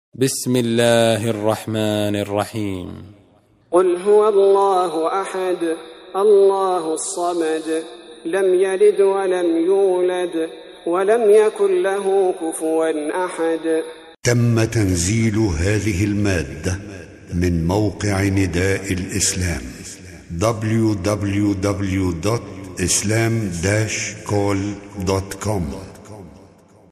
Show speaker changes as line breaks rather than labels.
بسم الله الرحمن الرحيم.
قل هو الله أحد الله الصمد لم يلد ولم يولد ولم يكن له كفوا أحد.
تم تنزيل هذه المادة من موقع نداء الإسلام www.islam-call.com